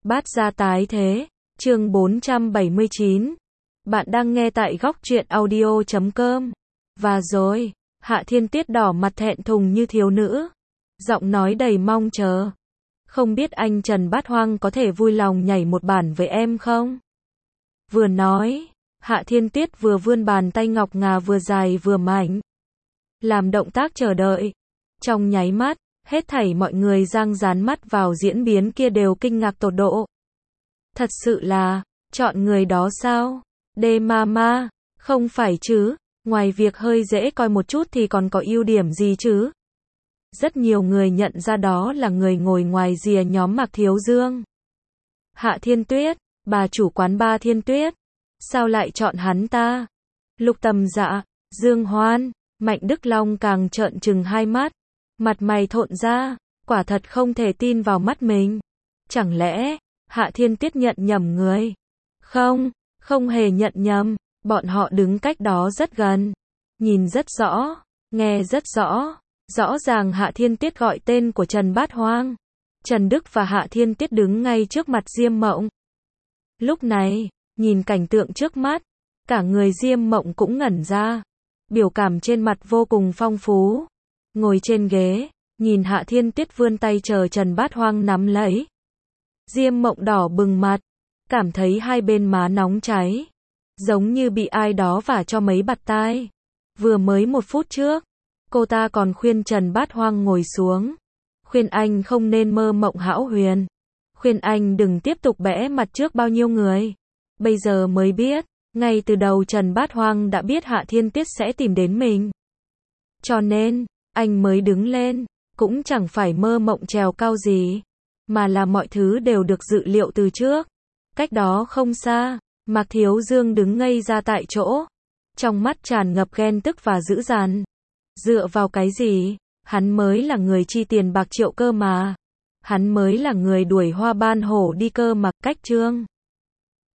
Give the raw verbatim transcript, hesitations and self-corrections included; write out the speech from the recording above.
Bát gia tái thế, chương bốn trăm bảy mươi chín. Bạn đang nghe tại góc truyện audio chấm com. Và rồi, Hạ Thiên Tiết đỏ mặt thẹn thùng như thiếu nữ, giọng nói đầy mong chờ. Không biết anh Trần Bát Hoang có thể vui lòng nhảy một bản với em không? Vừa nói, Hạ Thiên Tiết vừa vươn bàn tay ngọc ngà vừa dài vừa mảnh, làm động tác chờ đợi. Trong nháy mắt, hết thảy mọi người giang dán mắt vào diễn biến kia đều kinh ngạc tột độ. Thật sự là, chọn người đó sao? Đê ma ma, không phải chứ, ngoài việc hơi dễ coi một chút thì còn có ưu điểm gì chứ? Rất nhiều người nhận ra đó là người ngồi ngoài rìa nhóm Mạc Thiếu Dương. Hạ Thiên Tuyết, bà chủ quán ba Thiên Tuyết, sao lại chọn hắn ta? Lục Tầm Dạ, Dương Hoan, Mạnh Đức Long càng trợn trừng hai mắt, mặt mày thộn ra, quả thật không thể tin vào mắt mình. Chẳng lẽ, Hạ Thiên Tiết nhận nhầm người? Không, không hề nhận nhầm, bọn họ đứng cách đó rất gần, nhìn rất rõ, nghe rất rõ. Rõ ràng Hạ Thiên Tiết gọi tên của Trần Bát Hoang. Trần Đức và Hạ Thiên Tiết đứng ngay trước mặt Diêm Mộng. Lúc này, nhìn cảnh tượng trước mắt, cả người Diêm Mộng cũng ngẩn ra. Biểu cảm trên mặt vô cùng phong phú. Ngồi trên ghế, nhìn Hạ Thiên Tiết vươn tay chờ Trần Bát Hoang nắm lấy. Diêm Mộng đỏ bừng mặt, cảm thấy hai bên má nóng cháy, giống như bị ai đó vả cho mấy bạt tai. Vừa mới một phút trước, cô ta còn khuyên Trần Bát Hoang ngồi xuống, khuyên anh không nên mơ mộng hão huyền, khuyên anh đừng tiếp tục bẽ mặt trước bao nhiêu người. Bây giờ mới biết, ngay từ đầu Trần Bát Hoang đã biết Hạ Thiên Tiết sẽ tìm đến mình. Cho nên, anh mới đứng lên, cũng chẳng phải mơ mộng trèo cao gì, mà là mọi thứ đều được dự liệu từ trước. Cách đó không xa, Mạc Thiếu Dương đứng ngây ra tại chỗ, trong mắt tràn ngập ghen tức và dữ dằn. Dựa vào cái gì? Hắn mới là người chi tiền bạc triệu cơ mà. Hắn mới là người đuổi Hoa Ban Hổ đi cơ mà. Cách Trương